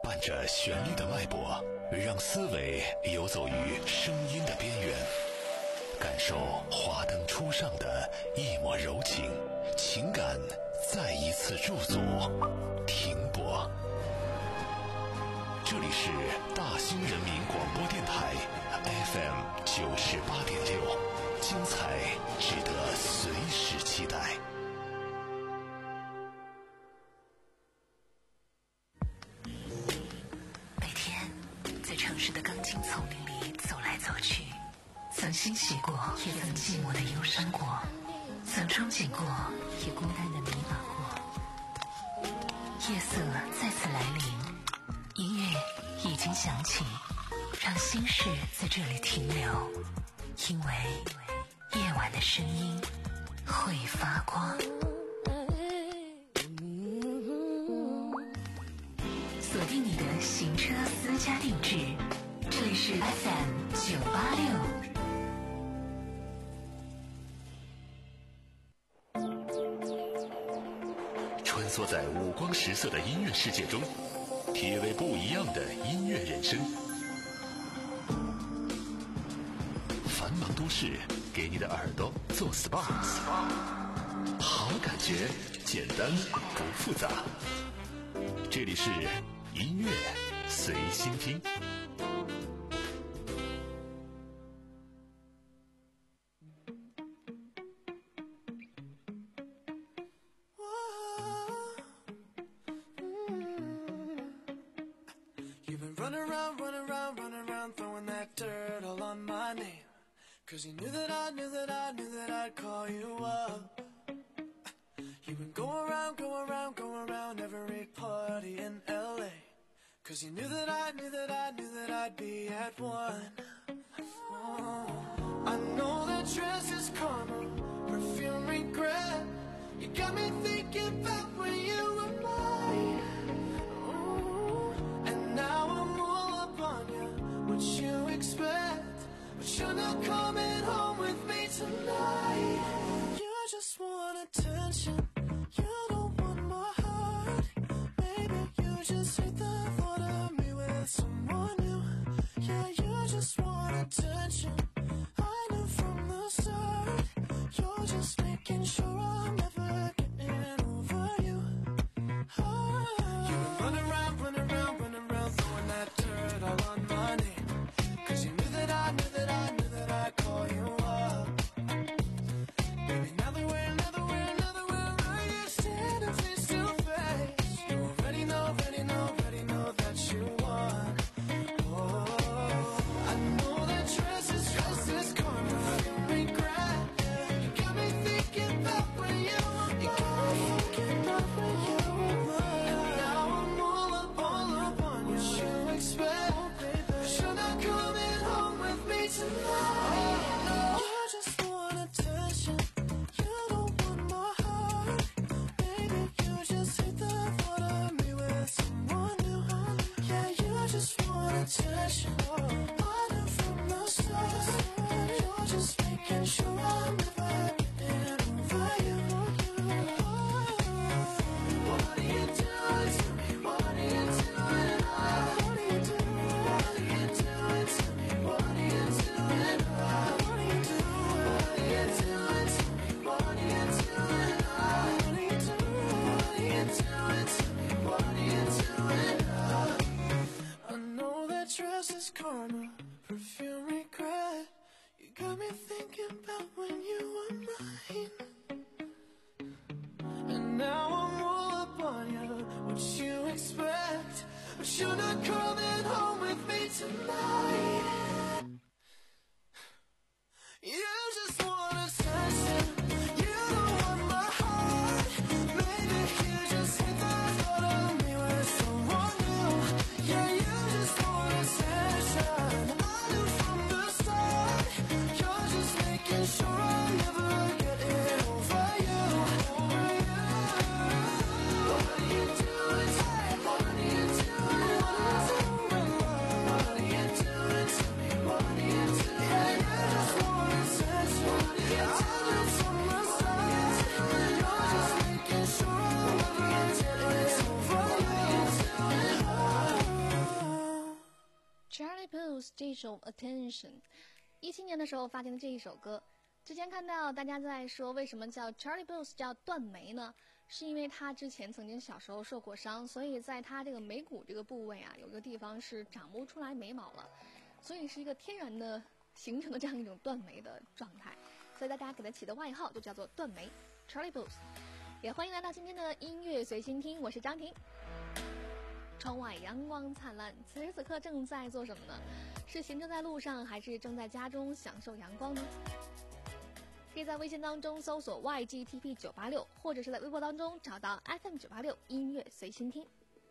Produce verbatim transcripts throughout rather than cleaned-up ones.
伴着旋律的脉搏，让思维游走于声音的边缘，感受华灯初上的一抹柔情，情感再一次驻足停泊。这里是大兴人民广播电台 F M 九十八点六，精彩值得随时期待。 每天在城市的钢筋丛林里走来走去，曾欣喜过，也曾寂寞的忧伤过，曾憧憬过，也孤单的迷茫过。夜色再次来临，音乐已经响起，让心事在这里停留，因为夜晚的声音会发光。锁定你的行车私家定制，这里是 F M 九八六。 穿梭在五光十色的音乐世界中，体味不一样的音乐人生。繁忙都市给你的耳朵做 S P A， 好感觉简单不复杂。这里是音乐随心听。 Cause you knew that I knew that I knew that I'd call you up. You've been going around, going around, going around every party in L A. Cause you knew that I knew that I knew that I'd be at one. Oh, I know that dress is karma, perfume regret. You got me thinking about when you were mine. Ooh, and now I'm all up on you. What you expect?But you're not coming home with me tonight. You just want attention. You don't want my heart. Maybe you just hate the thought of me with someone new. Yeah, you just want attention. I knew from the start. You're just making sure I'm never getting over you. Oh, you've been running around, running around, running around, throwing that dirt all on my name.Cause you knew that I knew that I knew that I'd call you up. Baby, now that we're, now that we're, now that we're right here standing face to face, you already know, already know, already know that you won. Oh, I know that dress is, dress is karma, you regret. You got me thinking about when you were mine. You got me thinking about when you were mine. And now I'm all up, all up on you. What you expect?But you're not coming home with me tonight. Oh, you just want attention. You don't want my heart. Baby, you just hate the thought of me with someone new. Yeah, you just want attention. I knew from the start. You're just making sure I'm never getting over you. What are you doing to me? What are you doing? What are you doing?What are you doing? What are you doing to me? What are you doing? What are you doing? What are you doing to me? What are you doing? I know that dress is karma, perfume regret. You got me thinking about when you were mine. And now I'm all up on you. What you expect? But you're not coming home with me tonight.You just want attention. You don't want my heart. Maybe you just hate the thought of me with someone new. Yeah, you just want attention. I knew from the start. You're just making sure I'm never getting over you. Over you. What are you doing? What are you doing? What are you doing? Blues 这首 Attention， 一七年的时候发行的这一首歌。之前看到大家在说为什么叫 Charlie Blues 叫断眉呢？是因为他之前曾经小时候受过伤，所以在他这个眉骨这个部位啊，有个地方是长不出来眉毛了，所以是一个天然的形成的这样一种断眉的状态，所以大家给他起的外号就叫做断眉 Charlie Blues。 也欢迎来到今天的音乐随心听，我是张婷。窗外阳光灿烂，此时此刻正在做什么呢？是行车在路上，还是正在家中享受阳光呢？可以在微信当中搜索 Y G T P 九八六， 或者是在微博当中找到 F M 九八六 音乐随心听。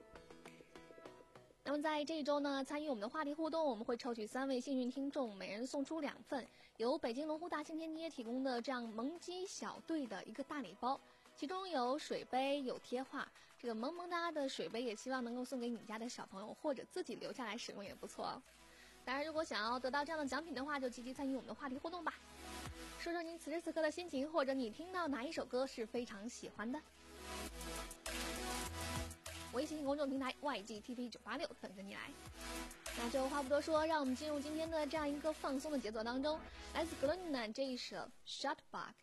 那么在这一周呢，参与我们的话题互动，我们会抽取三位幸运听众，每人送出两份由北京龙湖大庆天街提供的这样萌鸡小队的一个大礼包，其中有水杯，有贴画，这个萌萌哒的水杯也希望能够送给你家的小朋友，或者自己留下来使用也不错哦。当然如果想要得到这样的奖品的话，就积极参与我们的话题互动吧，说说您此时此刻的心情，或者你听到哪一首歌是非常喜欢的。微信公众平台 Y G T P 九八六 等着你来。那就话不多说，让我们进入今天的这样一个放松的节奏当中，来自格伦娜这一首 Shutbug。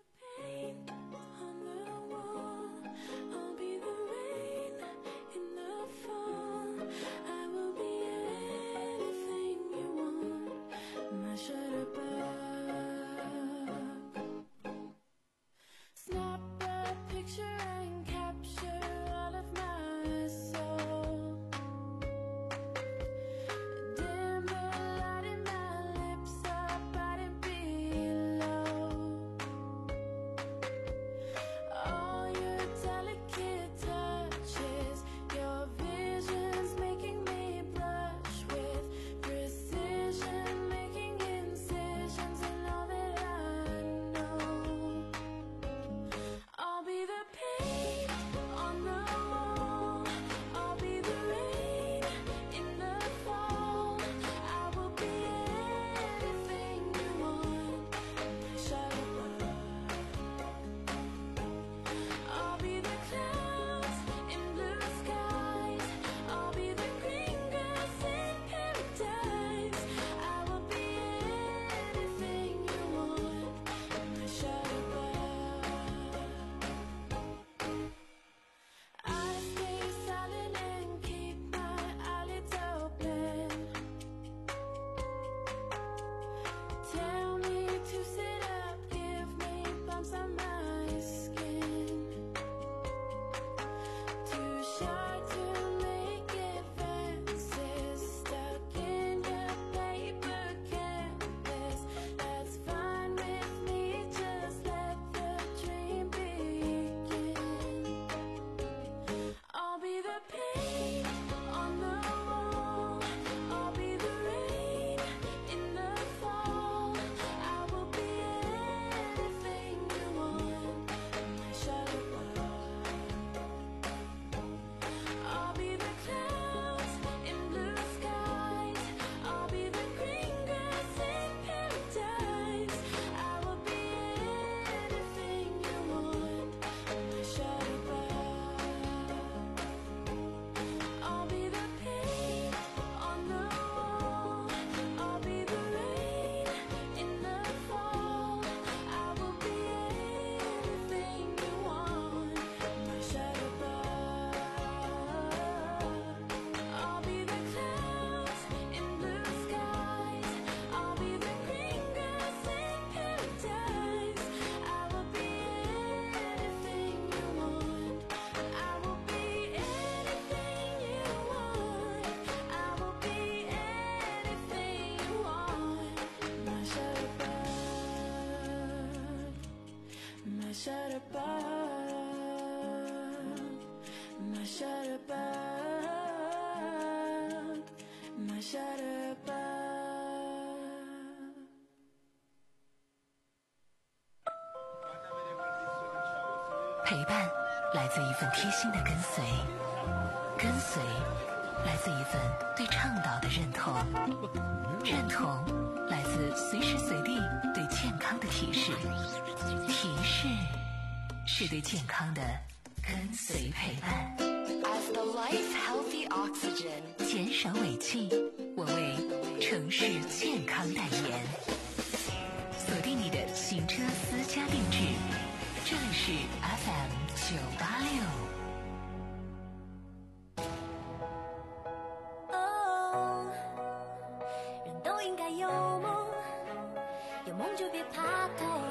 陪伴来自一份贴心的跟随，跟随来自一份对倡导的认同，认同来自随时随地对健康的提示，提示是对健康的跟随陪伴。 Just the life healthy oxygen， 减少尾气，我为城市健康代言。锁定你的行车私家定制，这里是 F M 九八六。 哦，人都应该有梦，有梦就别怕痛。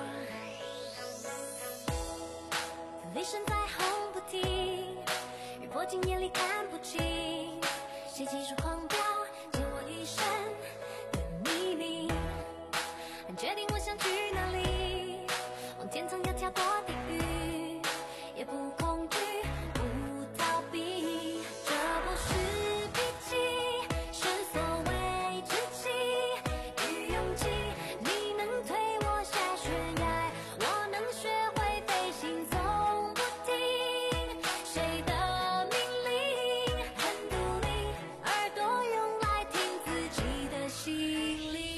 雷声在轰不停，雨泼进眼里看不清，谁技术狂飙，借我一生的秘密。决定我想去哪里，往天堂要跳多地狱，也不恐惧，不逃避。这不是脾气，是所谓志气与勇气。你能推我下悬崖，我能学会飞行，从不听谁的命令，很独立，耳朵用来听自己的心灵。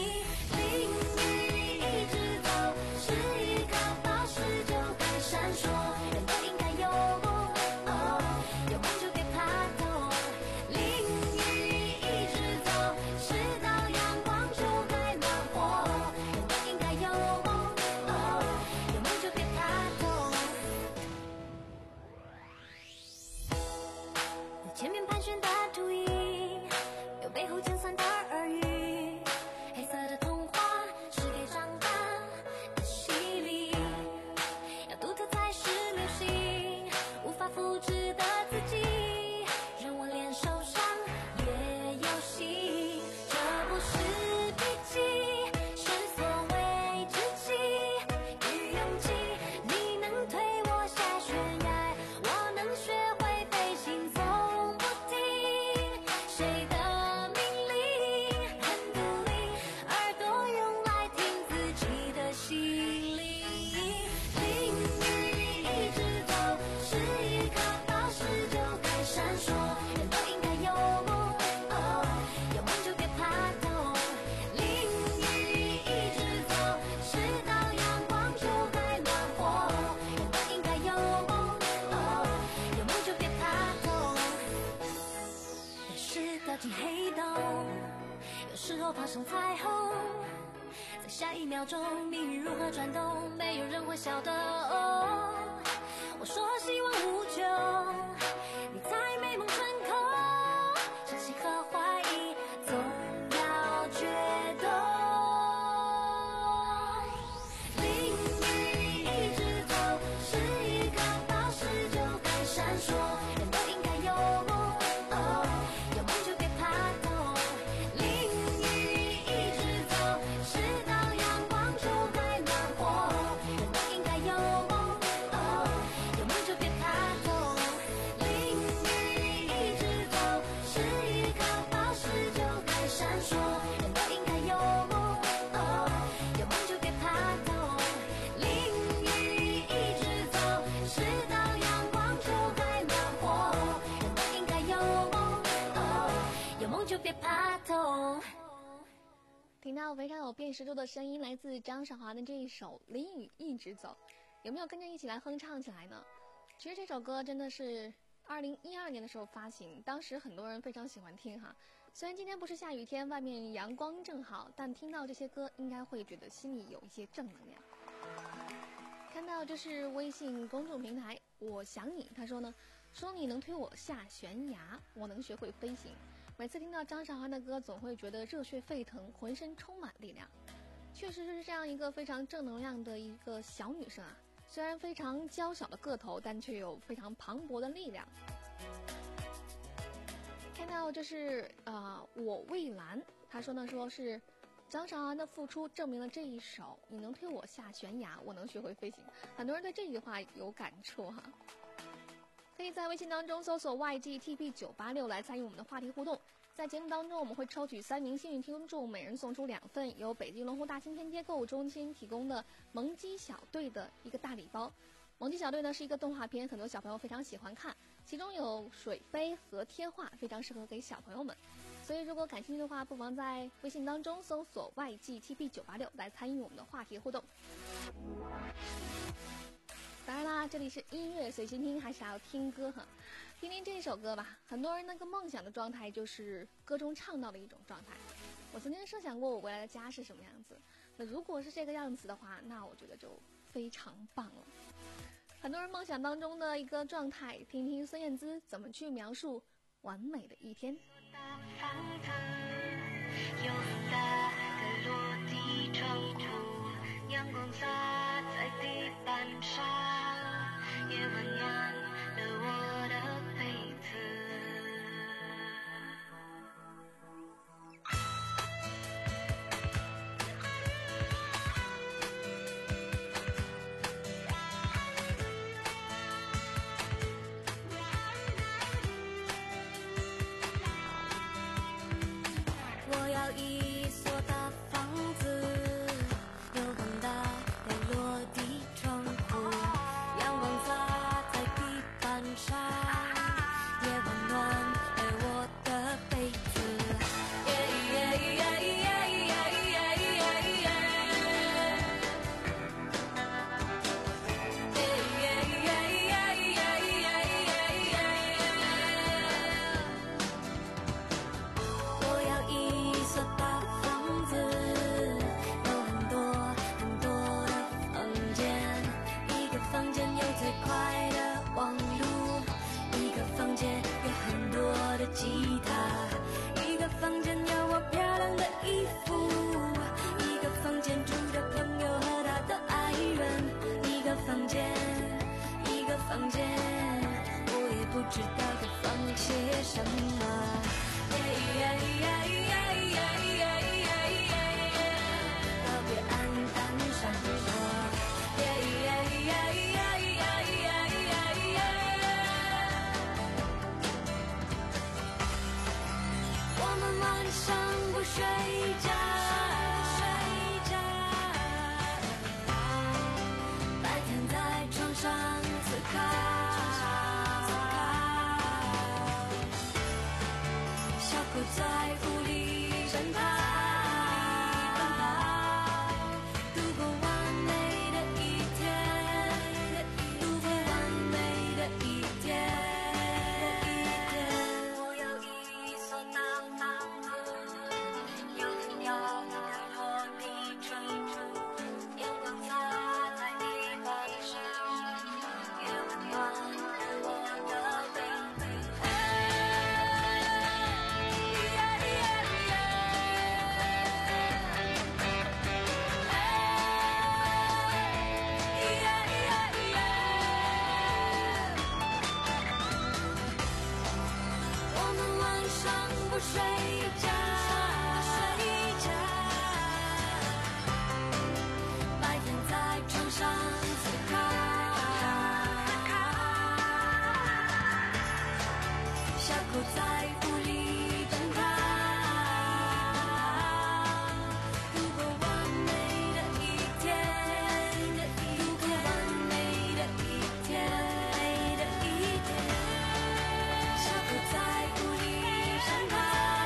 前面盘旋的秃鹰，有背后尖酸的耳语，黑色的童话是给长大的洗礼，要独特才是流行，无法复制的自己，让我连受伤也有戏。这不是脾气，是所谓志气与勇气。你能推我下悬崖，我能学会飞行，从谁的命令，很独立，耳朵用来听自己的心灵。淋雨一直走，是一颗宝石就该闪烁。人都应该有梦，哦，有梦就别怕痛。淋雨一直走，直到阳光就该暖和。人都应该有梦，哦，有梦就别怕痛。有时掉进黑洞，有时候爬上彩虹，在下一秒钟命运如何转动，没有人会晓得。哦，我说希望无穷，你在美梦成空，相信和怀疑总要决斗。淋雨一直走，是一颗宝石就该闪烁。人都应该有梦，哦，有梦就别怕痛。淋雨一直走，直到阳光就该暖和。人都应该有梦，哦，有梦就别怕痛。淋雨一直走，是一颗宝石就该闪烁。人都应该有梦，哦，有梦就别怕痛。淋雨一直走，直到阳光就该暖和。人都应该有梦，哦，有梦就别怕痛。 听到非常有辨识度的声音，来自张韶涵的这一首《淋雨一直走》，有没有跟着一起来哼唱起来呢？其实这首歌真的是二零一二年的时候发行，当时很多人非常喜欢听哈。虽然今天不是下雨天，外面阳光正好，但听到这些歌应该会觉得心里有一些正能量。看到这是微信公众平台我想你，他说呢，说你能推我下悬崖，我能学会飞行。每次听到张韶涵的歌，总会觉得热血沸腾，浑身充满力量。确实是这样一个非常正能量的一个小女生啊，虽然非常娇小的个头，但却有非常磅礴的力量。看到这是呃我蔚蓝，他说呢，说是张韶涵的付出证明了这一首你能推我下悬崖，我能学会飞行。很多人对这句话有感触哈。可以在微信当中搜索 Y G T P 九八六 来参与我们的话题互动。在节目当中，我们会抽取三名幸运听众，每人送出两份由北京龙湖大兴天街购物中心提供的萌鸡小队的一个大礼包。萌鸡小队呢是一个动画片，很多小朋友非常喜欢看，其中有水杯和贴画，非常适合给小朋友们。所以如果感兴趣的话，不妨在微信当中搜索 Y G T P 九八六 来参与我们的话题互动。 当然啦，这里是音乐随心听，还是要听歌哈。听听这一首歌吧。很多人那个梦想的状态就是歌中唱到的一种状态。我曾经设想过我未来的家是什么样子，那如果是这个样子的话，那我觉得就非常棒了。很多人梦想当中的一个状态，听听孙燕姿怎么去描述完美的一天。 房子有很大的落地窗户，阳光洒在地板上，也温暖了我的被子。我要一所大房子，有很大的落地窗户，阳光洒在地板上，也温暖了我的被子。耶耶耶耶耶耶耶耶。我要一所大房子，有很多很多的房间，一个房间有最快的网路，一个房间有很多的吉他，一个房间有我漂亮的衣服，一个房间住着朋友和他的爱人，一个房间一个房间，我也不知道该放些什么。特别暗淡闪烁。我们晚上不睡觉，白天在床上思考。小狗在屋里奔跑，度过完美的一天，度过完美的一天。我有一所大房子，有很高的落地窗户，阳光洒在地板上，也温暖了我的被子。我们晚上不睡觉，白天在床上思考。小狗在屋里奔跑，度过完美的一天，度过完美的一天。小狗在屋里奔跑，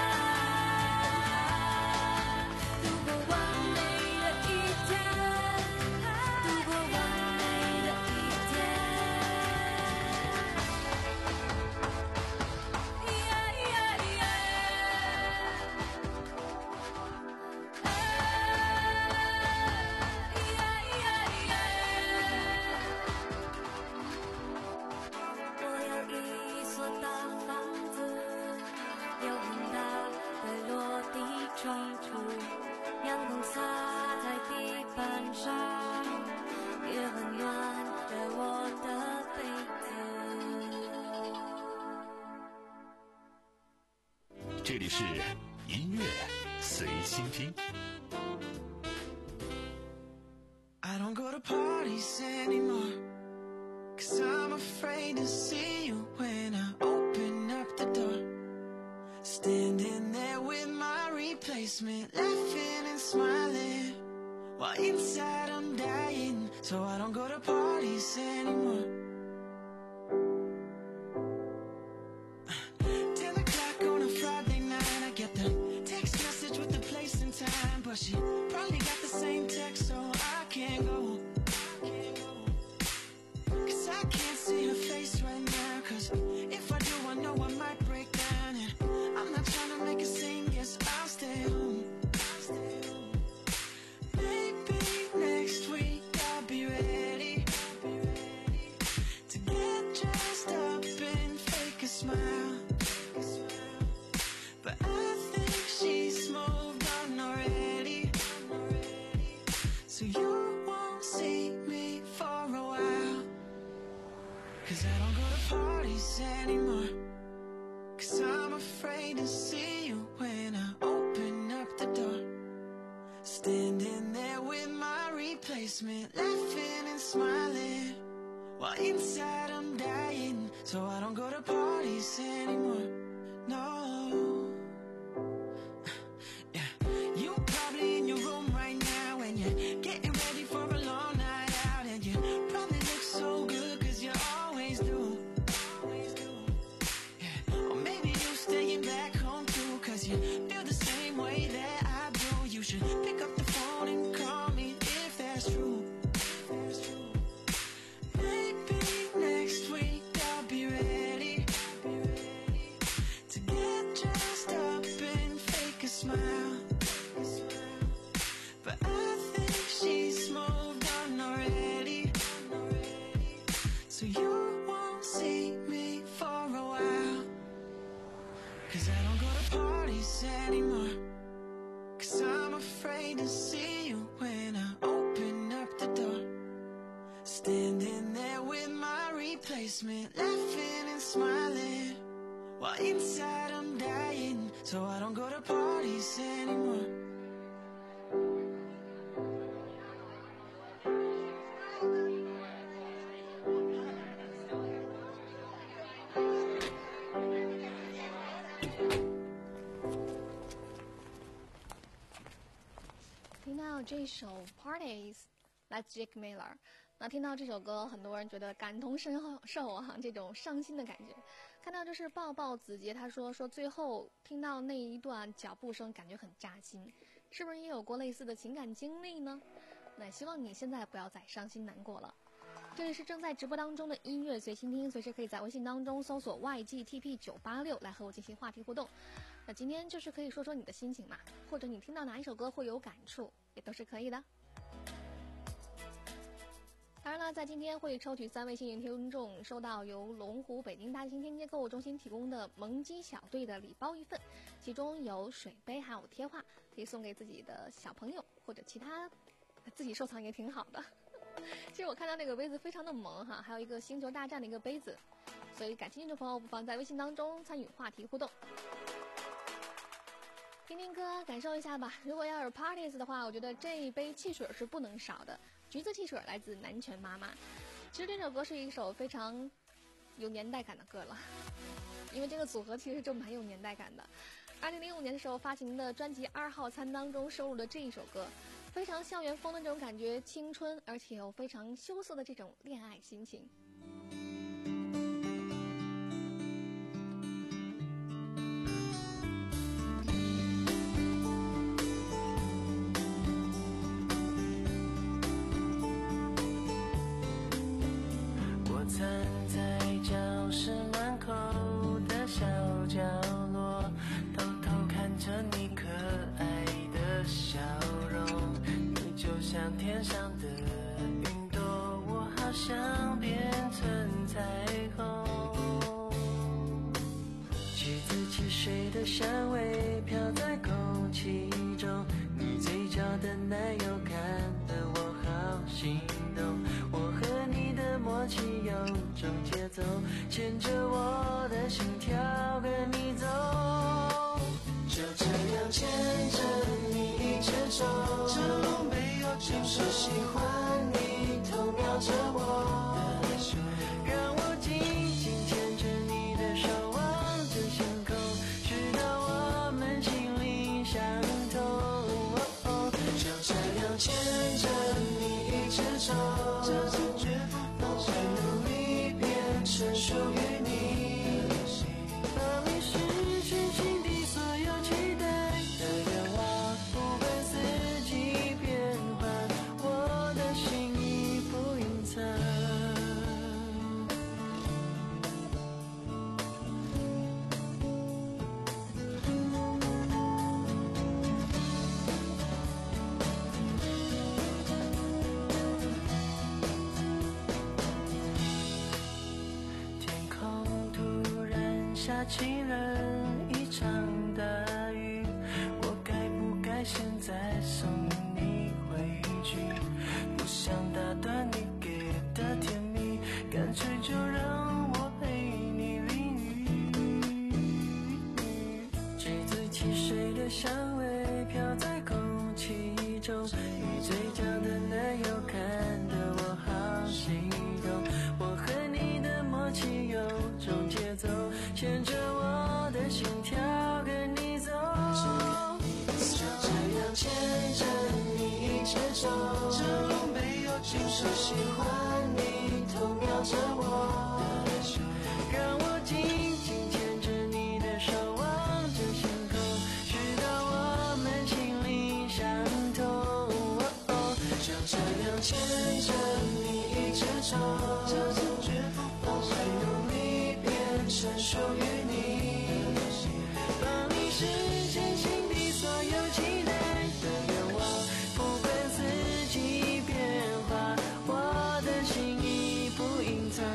度过完美的一天，度过完美的一天。我有一所大房子，有很大的落地窗户，阳光洒在地板上，也温暖着我的被子。 这里是音乐随心听。 I don't go to parties anymore, 'cause I'm afraid to see you when I open up the door. Standing there with my replacement, laughing and smiling, while inside I'm dying. So I don't go to parties anymore. ten o'clock on a Friday night, I get the text message with the place and time, but she probably got the same text, so I can't go. don't go to parties anymore, 'cause I'm afraid to see you when I open up the door. Standing there with my replacement, laughing and smiling, while inside I'm dying. So I don't go to parties anymore, no. Yeah, you probably in your room right now and you're getting ready for a long night out, and you probably look so good 'cause you always do. Yeah, or maybe you're staying back home too 'cause you feel the same way that I do. You should pick up the phone and call me if that's true. Maybe next week I'll be ready to get dressed up and fake a smile, but I think she's moved on already, so you won't see me for a while. 'Cause I don't go to parties anymore, 'cause I'm afraid to see you when I open up the door. Standing there with my replacement, laughing and smiling, while inside I'm dying. So I don't go to parties anymore. 听到这首 Parties 来自 Jake Miller， 那听到这首歌很多人觉得感同身受啊，这种伤心的感觉。看到这是抱抱子杰，他说说最后听到那一段脚步声感觉很扎心，是不是也有过类似的情感经历呢？那希望你现在不要再伤心难过了。这里是正在直播当中的音乐随心听，随时可以在微信当中搜索 Y G T P 九八六来和我进行话题互动。那今天就是可以说说你的心情嘛，或者你听到哪一首歌会有感触，也都是可以的。当然了，在今天会抽取三位幸运听众收到由龙湖北京大型天街购物中心提供的萌鸡小队的礼包一份，其中有水杯还有贴画，可以送给自己的小朋友或者其他自己收藏也挺好的。其实我看到那个杯子非常的萌哈，还有一个星球大战的一个杯子，所以感兴趣的朋友不妨在微信当中参与话题互动。听听歌感受一下吧。如果要有 parties 的话，我觉得这一杯汽水是不能少的。橘子汽水来自南拳妈妈。其实这首歌是一首非常有年代感的歌了，因为这个组合其实就蛮有年代感的。二零零五年的时候发行的专辑《二号餐》当中收录的这一首歌，非常校园风的这种感觉，青春而且有非常羞涩的这种恋爱心情。 站在教室门口的小角落，偷偷看着你可爱的笑容。你就像天上的云朵，我好想变成彩虹。橘子汽水的香味飘在空气中，你嘴角的奶油看得我好心动。我和你的默契有种节奏，牵着我的心跳跟你走，就这样牵着你一直走。这路没有就是喜欢你，偷瞄着我的手，让我紧紧牵着你的手，望着星空，直到我们心灵相通。哦，就这样牵着你一直走，这次绝不放手，努力变成属于你，帮你实现心底所有期待的愿望。不管四季变换，我的心意不隐藏。天空突然下起了一场大雨，我该不该现在送你回去？不想打断你给的甜蜜，干脆就让我的香味飘在空气中，你嘴角的奶油看得我好心动。我和你的默契有种节奏，牵着我的心跳跟你走，就这样牵着你一直走，这路没有尽头，喜欢你偷瞄着我，让我紧紧牵着你的手，望着星空，直到我们心灵相通。哦哦，就这样牵着你一直走，我会用力变成属于你，帮你实现心底所有期待的愿望，不管四季变化，我的心意不隐藏。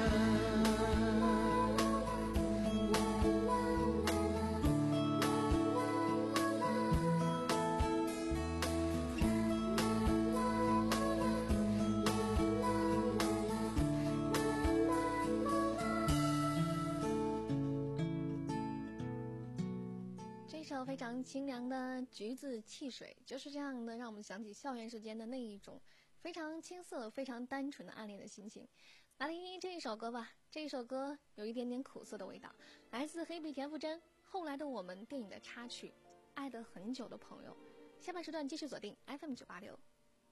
这首非常清凉的《橘子汽水》就是这样的，让我们想起校园时间的那一种非常青涩、非常单纯的暗恋的心情。来听听这一首歌吧，这一首歌有一点点苦涩的味道，来自黑笔田馥甄《后来的我们》电影的插曲《爱得很久的朋友》。下半时段继续锁定 F M 九八六。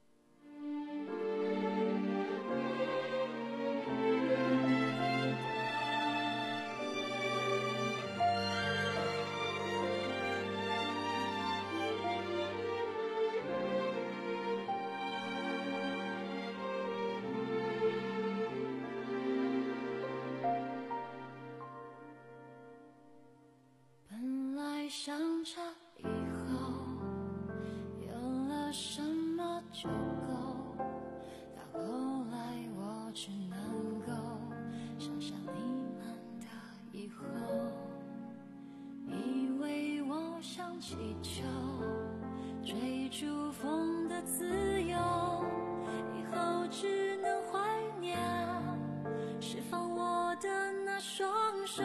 本来想着以后有了什么就够，到后来我只能够想象你们的以后，以为我像气球追逐风的自由，以后只能怀念释放我的那双手，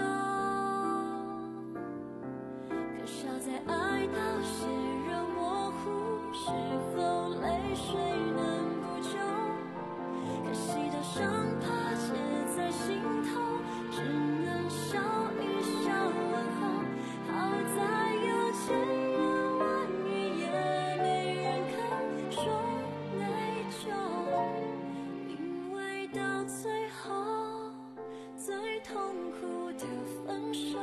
可笑在爱到血肉模糊时候，泪水能补救，可惜的伤疤结在心头，只能笑一笑问候。好在有千言万语也没人肯说内疚，因为到最后最痛苦的分手，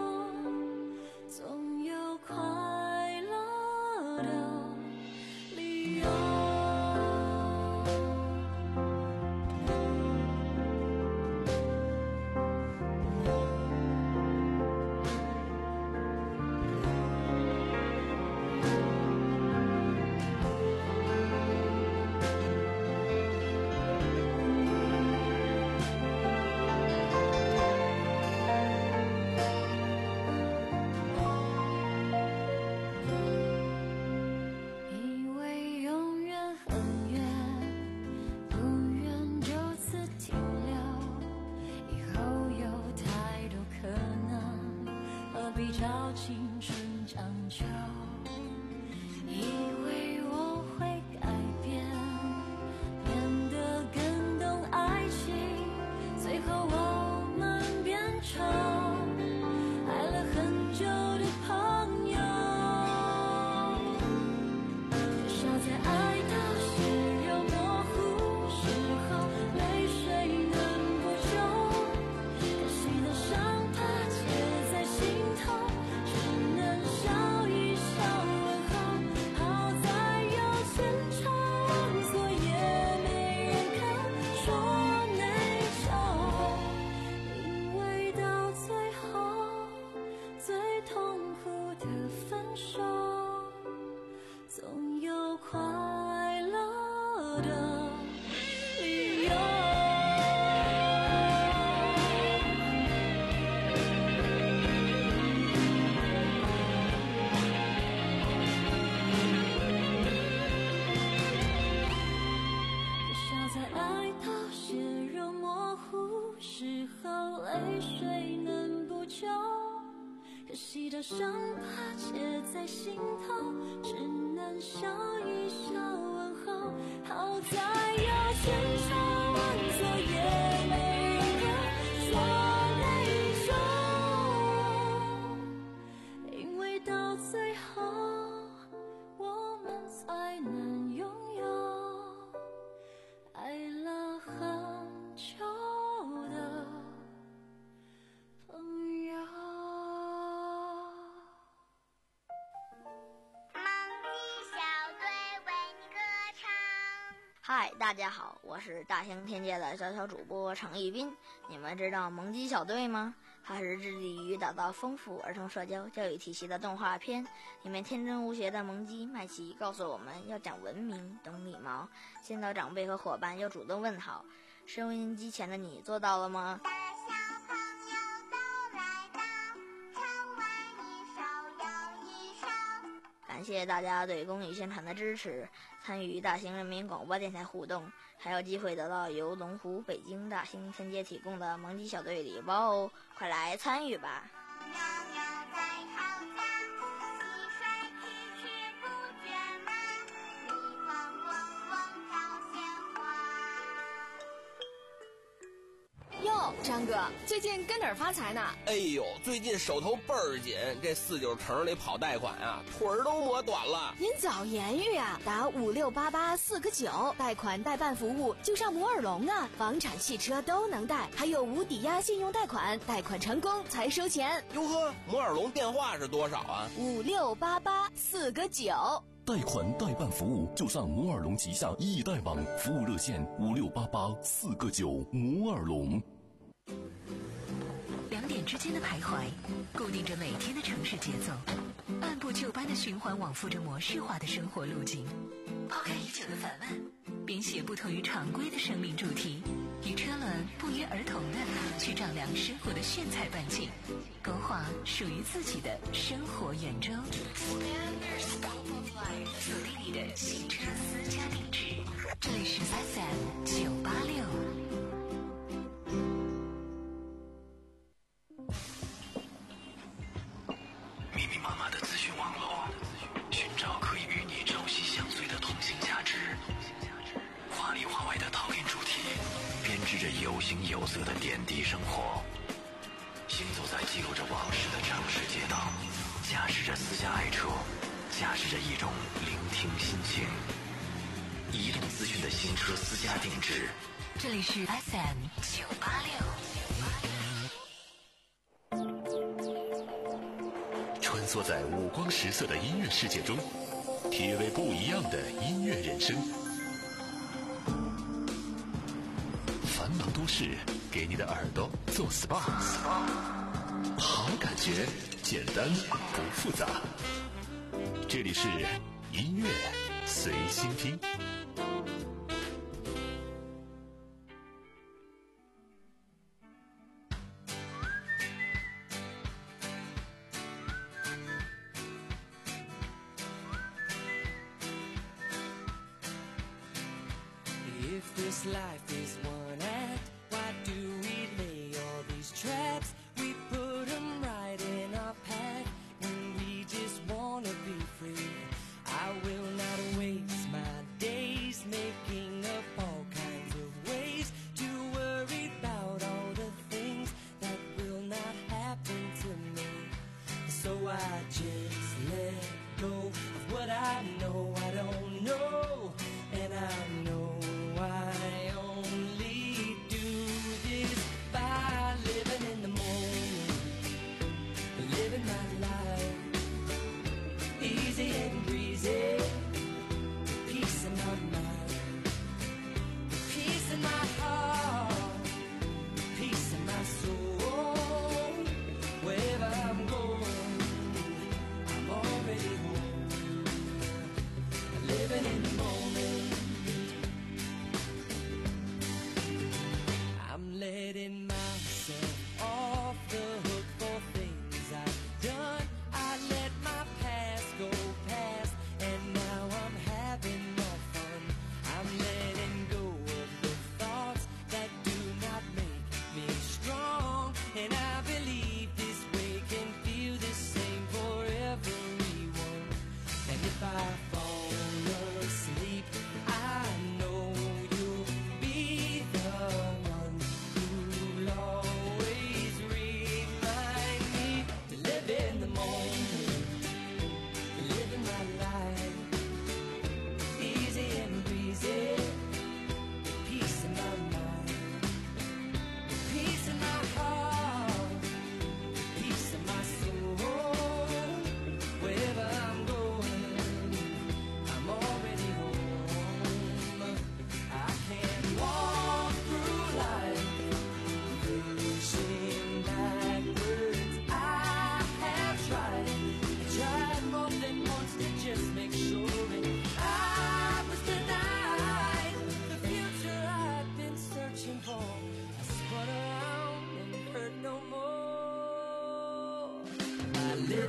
总有快乐的理由。以为永远很远，不愿就此停留，以后有太多可能，何必找青春将就，以为我会改变，变得更懂爱情，最后我们变成爱了很久的朋友，可笑在爱到血肉模糊时候，泪水能补救，可惜的伤疤结在心头，只能笑一笑可惜这伤疤结在心头，只能笑一笑问候。好在有千差万错，也没人说内疚，因为到最后我们才能拥有爱了很久的朋友。 嗨，大家好，我是大型天界的小小主播程一斌。你们知道萌鸡小队吗？它是致力于打造丰富儿童社交教育体系的动画片。里面天真无邪的萌鸡麦琪告诉我们要讲文明、懂礼貌，见到长辈和伙伴要主动问好。收音机前的你做到了吗？感谢大家对公益宣传的支持，参与大型人民广播电台互动，还有机会得到由龙湖北京大型天街提供的萌鸡小队礼包哦！快来参与吧！ 哟，张哥，最近跟哪儿发财呢？ 哎呦，最近手头倍儿紧，这四九城里跑贷款啊，腿儿都磨短了。 您早言语啊，打五六八八四个九，贷款代办服务就上摩尔龙啊，房产、汽车都能贷，还有无抵押信用贷款，贷款成功才收钱。 哟呵，摩尔龙电话是多少啊？ 五六八八四个九。 贷款代办服务就上摩尔龙旗下易贷网，服务热线五六八八四个九。摩尔龙。 两点之间的徘徊，固定着每天的城市节奏，按部就班的循环往复着模式化的生活路径。抛开已久的烦闷，编写不同于常规的生命主题，与车轮不约而同的去丈量生活的炫彩半径，勾画属于自己的生活圆周。锁定你的新车私家定制，这里是 F M 九八六。 密密麻麻的资讯网络，寻找可以与你朝夕相随的同性价值。华里华外的讨厌主题，编织着有形有色的点滴生活。行走在记录着往事的城市街道，驾驶着私家爱车，驾驶着一种聆听心情。移动资讯的新车私家定制， 这里是 F M 九八六。 穿梭在五光十色的音乐世界中，体味不一样的音乐人生。繁忙都市，给你的耳朵做 S P A， 好感觉，简单不复杂。这里是音乐随心听。 If this life is one act, why do we lay all these traps? We put them right in our path when we just wanna be free. I will not waste my days making up all kinds of ways to worry about all the things that will not happen to me. So I just let go of what I know I don't know, and I know I only do this by living in the moment, living my life easy and breezy, peace in my mind, peace in my heart, peace in my soul. Wherever I'm going,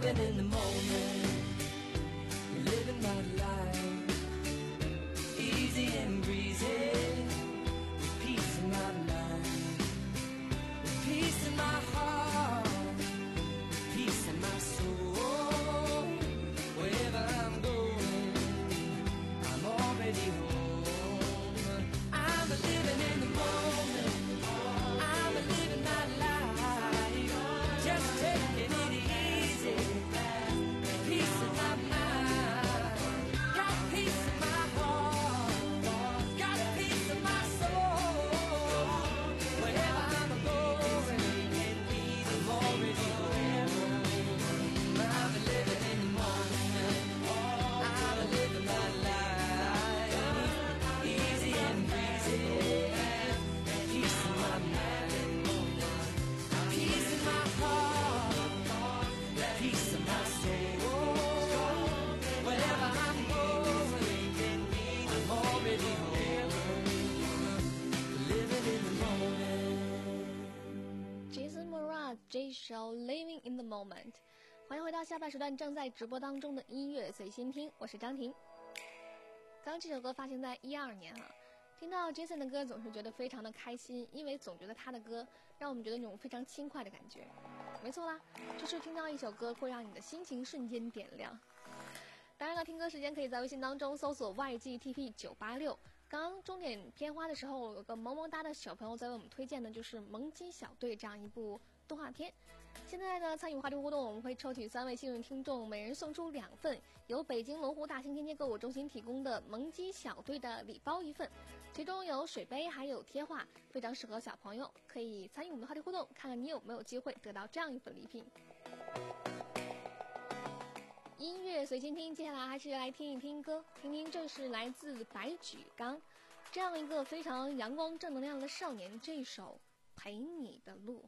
living in the moment, living my life, easy and breezy, with peace in my mind, with peace in my heart, peace in my soul. Wherever I'm going, I'm already home. I'm a living in the moment, I'm a living my life, just taking it easy, peace in my mind, got peace in my heart, got peace in my soul. Wherever I'm going, I'm already home. I'm a living in the moment, I'm a living my life, easy and breezy, peace in my mind, peace in my heart, peace in my soul. Wherever I'm going, I'm already home, living in the moment. Jason Mraz 这首 Living in the Moment。 欢迎回到下半时段正在直播当中的音乐随心听，我是张婷。刚这首歌发行在一二年啊，听到 Jason 的歌总是觉得非常的开心，因为总觉得他的歌让我们觉得那种非常轻快的感觉。没错啦，就是听到一首歌会让你的心情瞬间点亮。当然了，听歌时间可以在微信当中搜索 Y G T P 九八六。刚刚钟点片花的时候，有个萌萌哒的小朋友在为我们推荐的就是《萌鸡小队》这样一部动画片。现在呢，参与话题互动，我们会抽取三位幸运听众，每人送出两份由北京龙湖大兴天街购物中心提供的萌鸡小队的礼包一份，其中有水杯还有贴画，非常适合小朋友，可以参与我们的话题互动，看看你有没有机会得到这样一份礼品。音乐随心听，接下来还是来听一听歌，听听这是来自白举纲这样一个非常阳光正能量的少年，这一首陪你的路。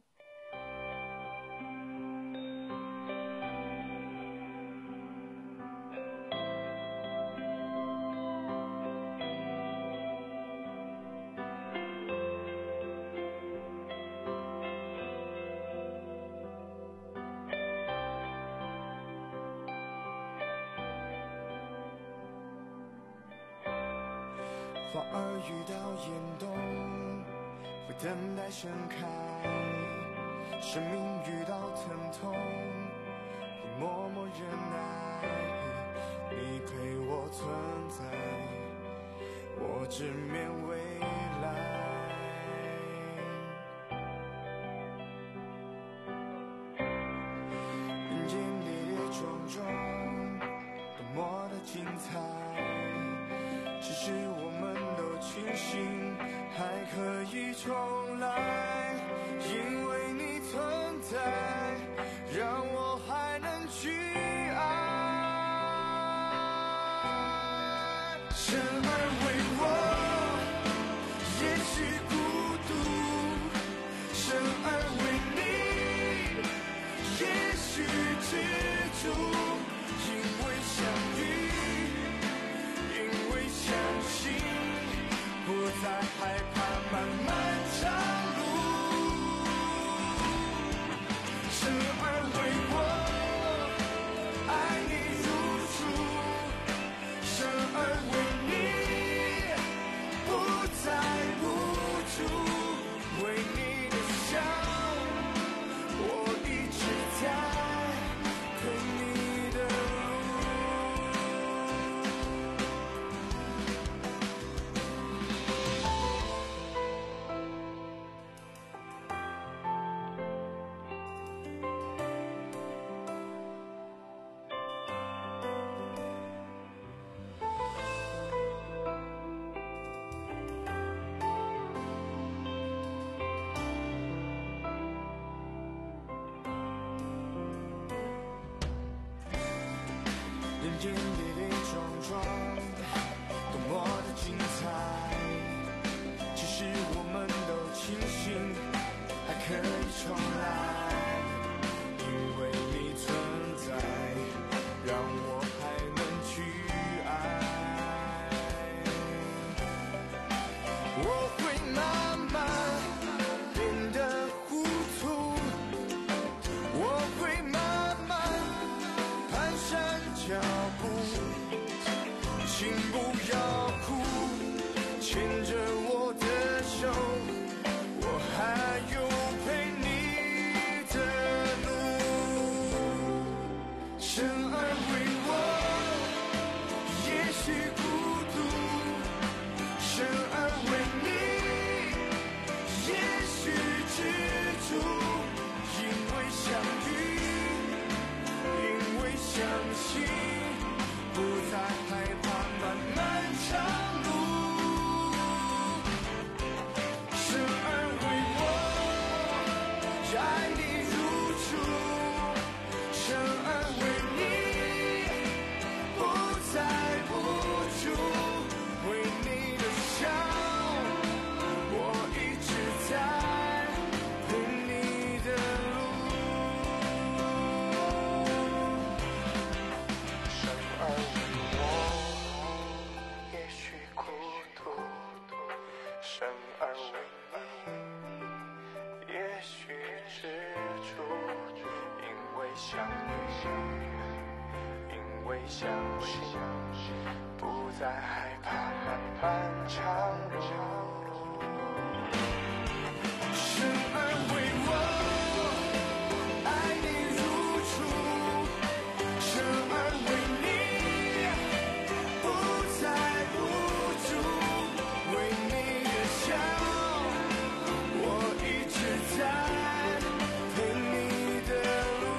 花儿遇到严冬，会等待盛开；生命遇到疼痛，会默默忍耐。你陪我存在，我直面未来。人间跌跌撞撞，多么的精彩。只是我们都庆幸还可以重来，因为你存在，让我还能去爱。生而为我，也许孤独；生而为你，也许知足。因为相遇，相信不再害怕漫漫长路，生而为我，爱你如初，生而为你，不再无助，为你的笑，我一直在陪你的路。人间跌跌撞撞，多么的精彩。只是我们都庆幸还可以重来，因为你存在，让我还能去爱。我会慢慢变得糊涂，我会慢慢心，不再害怕漫漫长路。生而为我，爱你如初，生而为你，不再不住，为你的笑，我一直在陪你的路。生而为我，也许孤独；生而为你，也许知足。因为相遇，因为相信，不再害怕漫漫长路。生而为我，爱你如初，生而为你，不再不住，为你的笑，我一直在陪你的路。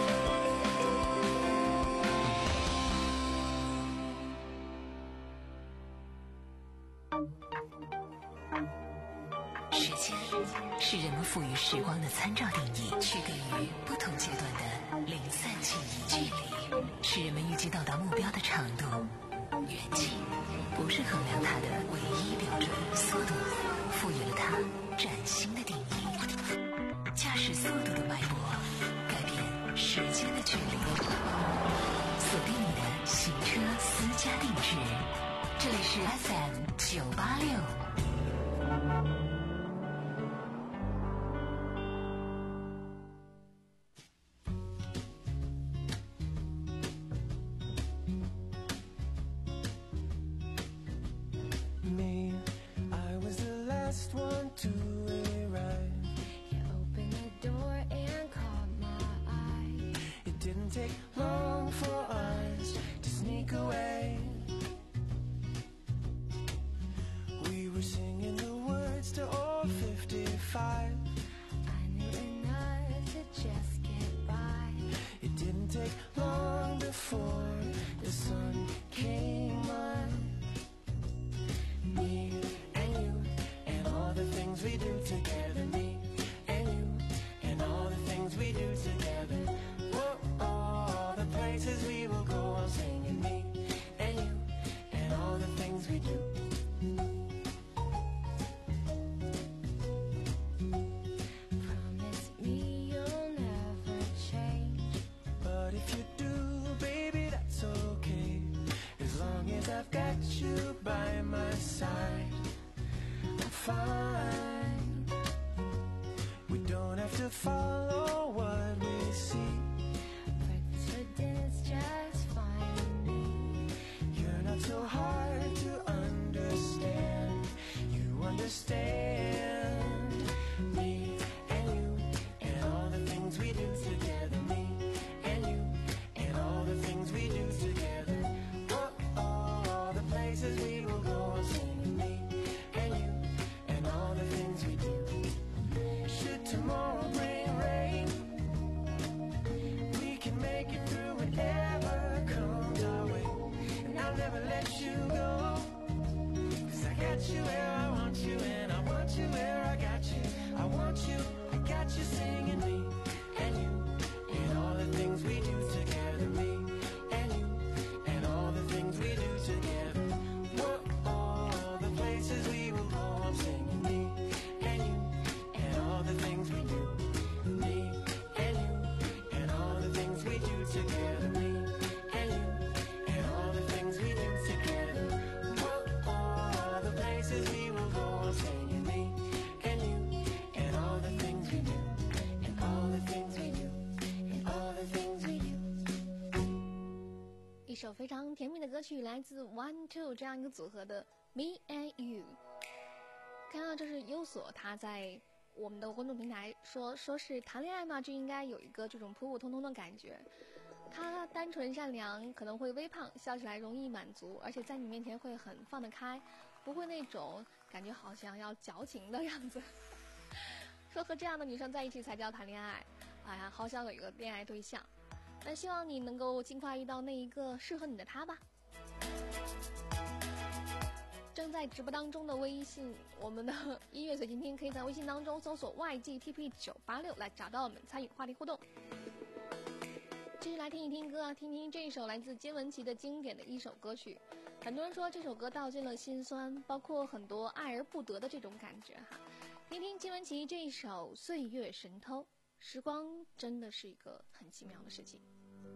时间是人们赋予时光的参照定义，区隔于不同阶段的零散记忆。距离是人们预计到达目标的长度，远近不是衡量它的唯一标准。速度赋予了它崭新的定义。驾驶速度的脉搏，改变时间的距离。锁定你的行车私家定制，这里是 F M 九八六。 Me, I was the last one to arrive. You opened the door and caught my eye. It didn't take long for us to sneak away. We were singing the words to old fifty-five. I knew enough to just get by. It didn't take long before the sun came up. Me and you and all the things we do together. Me and you and all the things we do together. Whoa, oh, all the places we will go. I'm singing me and you and all the things we do. Promise me you'll never change. But if you do, baby, that's okay. As long as I've got you by my side, I'm fine. We don't have to follow what we see. Precedence just fine with me. You're not so hard to understand. You understand me and you and all the things we do together. Me and you and all the things we do together. Oh, oh, all the places we will go. I'm singing me and you and all the things we do. Should tomorrow bring rain, we can make it through whatever comes our way. And I'll never let you go, 'cause I got you where I want you, and I want you where I got you. I want you, I got you singing me and you and all the things we do together. Me and you and all the things we do together. Whoa, all the places we will go. I'm singing me and you and all the things we do. Me and you and all the things we do together. Me and you and all the things we do together. Whoa, all the places we will go. I'm singing me and you and all the things we do. And all the things we do. And all the things we do. 一首非常甜蜜的歌曲，来自 One Two 这样一个组合的 Me and You。看到这是优索，他在我们的公众平台说说是谈恋爱嘛，就应该有一个这种普普通通的感觉。他单纯善良，可能会微胖，笑起来容易满足，而且在你面前会很放得开，不会那种感觉好像要矫情的样子。说和这样的女生在一起才叫谈恋爱，哎呀，好想有一个恋爱对象。 那希望你能够尽快遇到那一个适合你的他吧。正在直播当中的微信，我们的音乐随心听，可以在微信当中搜索 Y G T P 九八六来找到我们，参与话题互动。继续来听一听歌啊，听听这一首来自金玟岐的经典的一首歌曲。很多人说这首歌道尽了心酸，包括很多爱而不得的这种感觉哈。听听金玟岐这一首《岁月神偷》，时光真的是一个很奇妙的事情。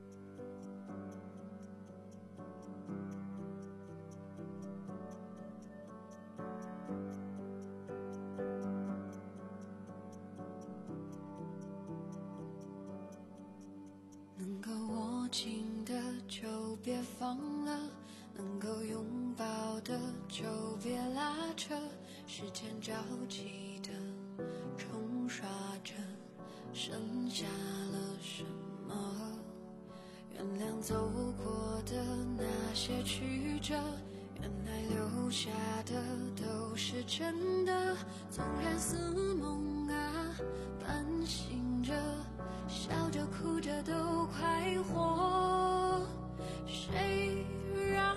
能够握紧的就别放了，能够拥抱的就别拉扯，时间着急的冲刷着，剩下了什么？原谅走过的那些曲折，原来留下的都是真的，纵然似梦啊，半醒着，笑着哭着都快活。谁让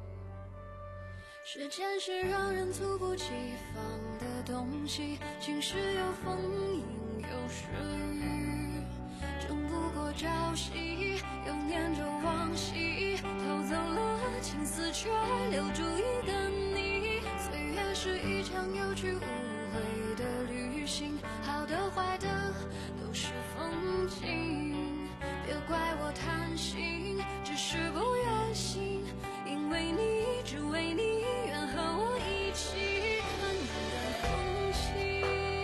时间是让人猝不及防的东西，晴时有风阴有时雨，争不过朝夕，又念着往昔，偷走了青丝却留住一个你。岁月是一场有去无回的旅行，好的坏的都是风景，别怪我贪心，只是不愿醒，因为你，只为你，愿和我一起看云淡风轻。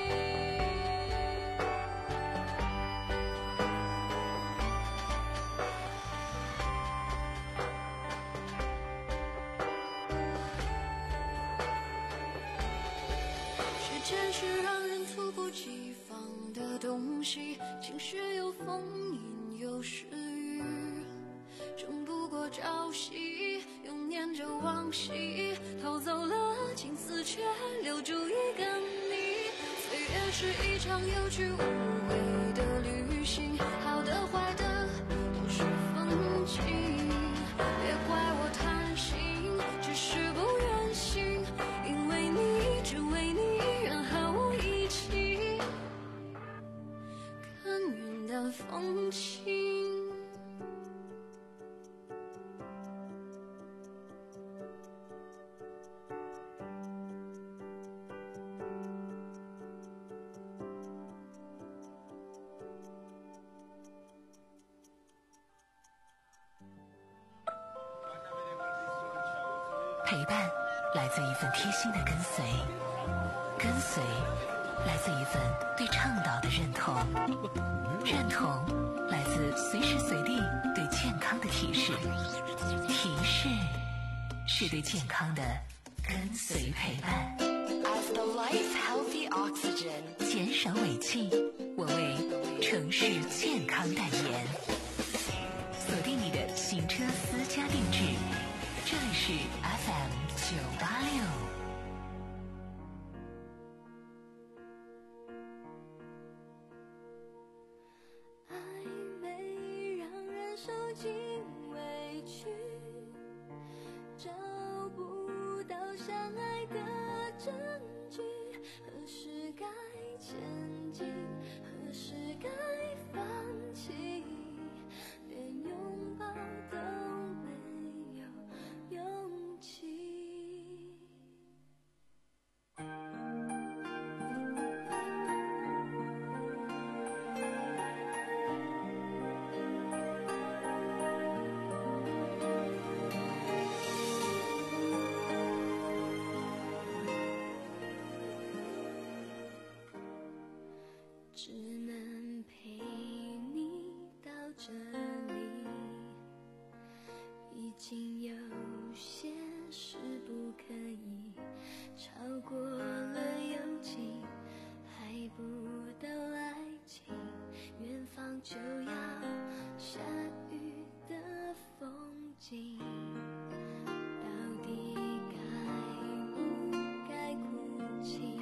时间是让人猝不及防的东西，晴时有风阴有时雨，争不过朝夕，又念着往昔，偷走了青丝却留住一个你。岁月是一场有去无回的旅行，好的坏的都是风景，别怪我贪心，只是不愿醒，因为你，只为你，愿和我一起看云淡风轻。 陪伴来自一份贴心的跟随，跟随来自一份对倡导的认同，认同来自随时随地对健康的提示，提示是对健康的跟随陪伴。 As the life healthy oxygen， 减少尾气，我为城市健康代言。锁定你的行车私家定制，这里是 F M 九八六。 暧昧让人受尽委屈，找不到相爱的证据，何时该前进，何时该放弃，连拥抱都没有勇气。只能陪你到这里，已经有些事不可以超过了友情，还不到爱情，远方就要下雨的风景，到底该不该哭泣？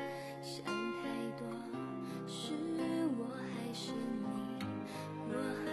想太多，是我还是你？我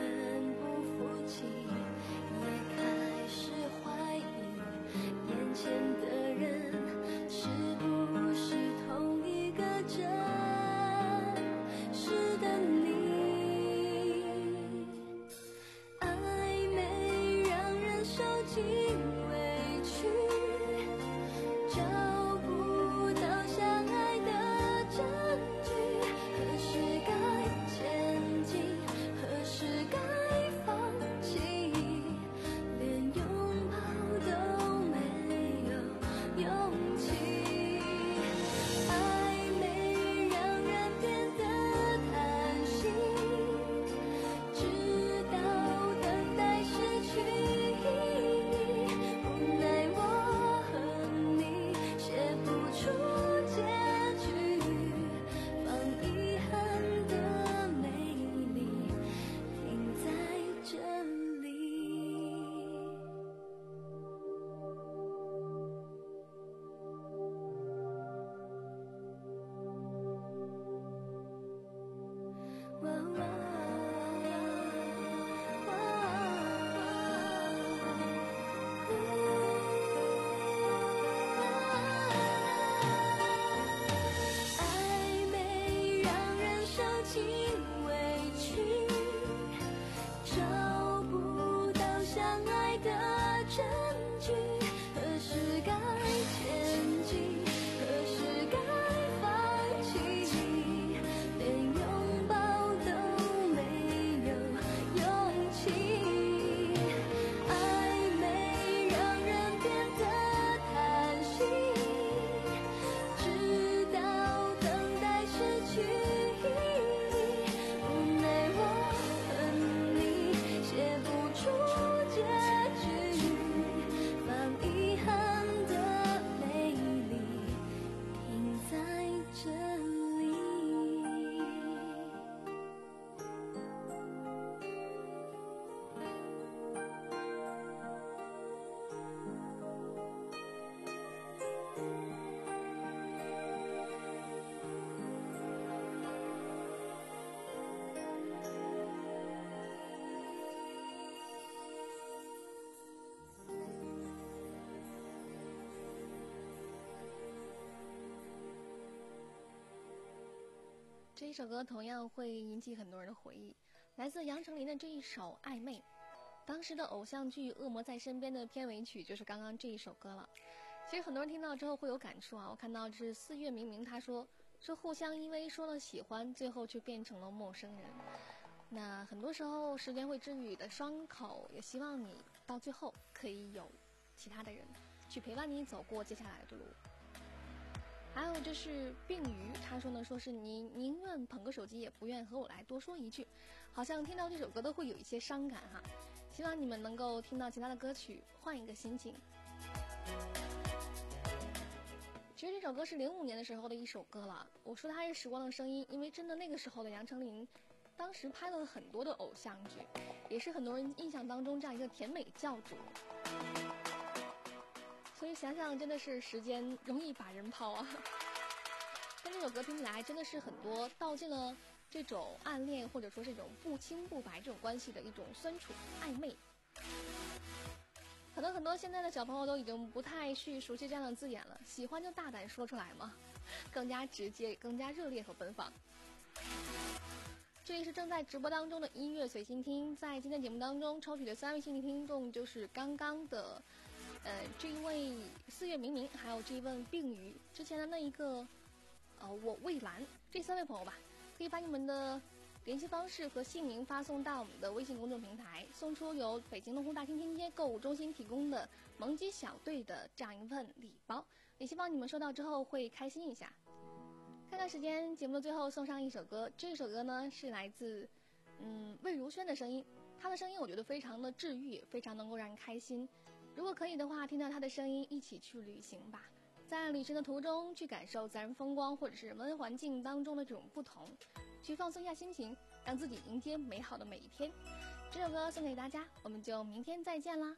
这一首歌同样会引起很多人的回忆，来自杨丞琳的这一首《暧昧》，当时的偶像剧《恶魔在身边》的片尾曲就是刚刚这一首歌了。其实很多人听到之后会有感触啊，我看到是四月明明他说是互相依偎，说了喜欢，最后却变成了陌生人。那很多时候时间会治愈你的伤口，也希望你到最后可以有其他的人去陪伴你走过接下来的路。还有就是病鱼，他说呢，说是你宁愿捧个手机也不愿和我来多说一句，好像听到这首歌都会有一些伤感哈。希望你们能够听到其他的歌曲，换一个心情。其实这首歌是零五年的时候的一首歌了，我说它是时光的声音，因为真的那个时候的杨丞琳当时拍了很多的偶像剧，也是很多人印象当中这样一个甜美教主。所以想想真的是时间容易把人抛啊。但这首歌听起来真的是很多道尽了这种暗恋或者说这种不清不白这种关系的一种酸楚暧昧。可能很多现在的小朋友都已经不太去熟悉这样的字眼了，喜欢就大胆说出来嘛，更加直接，更加热烈和奔放。这里是正在直播当中的音乐随心听，在今天节目当中抽取的三位幸运听众就是刚刚的呃这一位四月明明，还有这一位病鱼，之前的那一个呃我蔚蓝，这三位朋友吧，可以把你们的联系方式和姓名发送到我们的微信公众平台，送出由北京东湖大厅天街购物中心提供的萌鸡小队的这样一份礼包，也希望你们收到之后会开心一下。看看时间，节目的最后送上一首歌，这首歌呢是来自嗯魏如萱的声音，她的声音我觉得非常的治愈，非常能够让人开心。如果可以的话，听到她的声音一起去旅行吧，在旅行的途中去感受自然风光或者是人文环境当中的这种不同，去放松一下心情，让自己迎接美好的每一天。这首歌送给大家，我们就明天再见啦。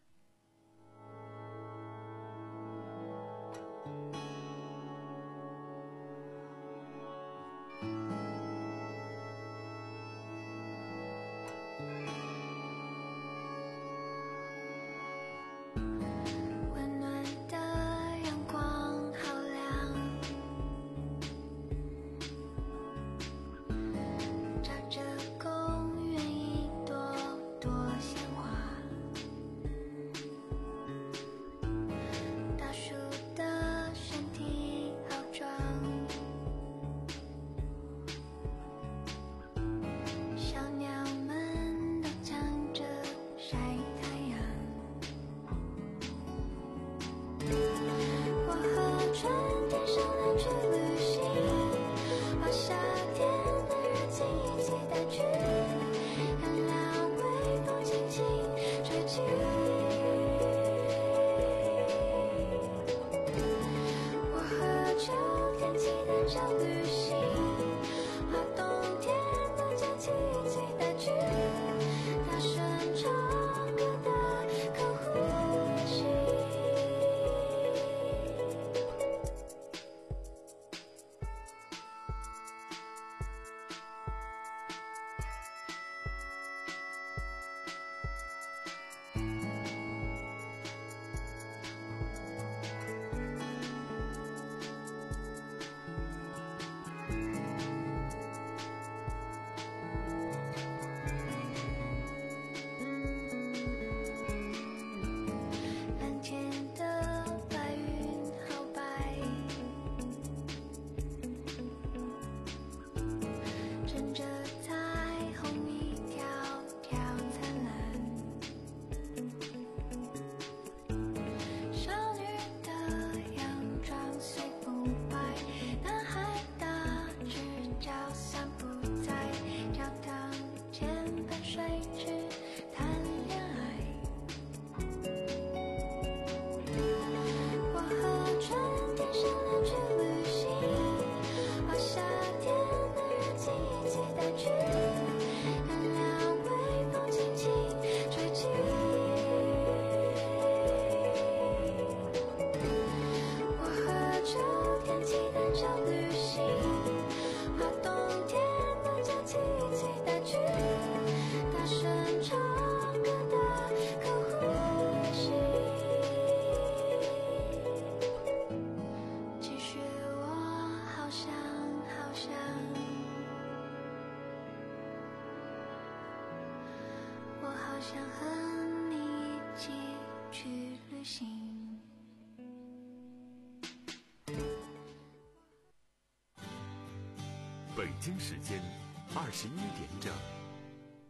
大声唱。 想和你一起去旅行。 北京时间二十一点整。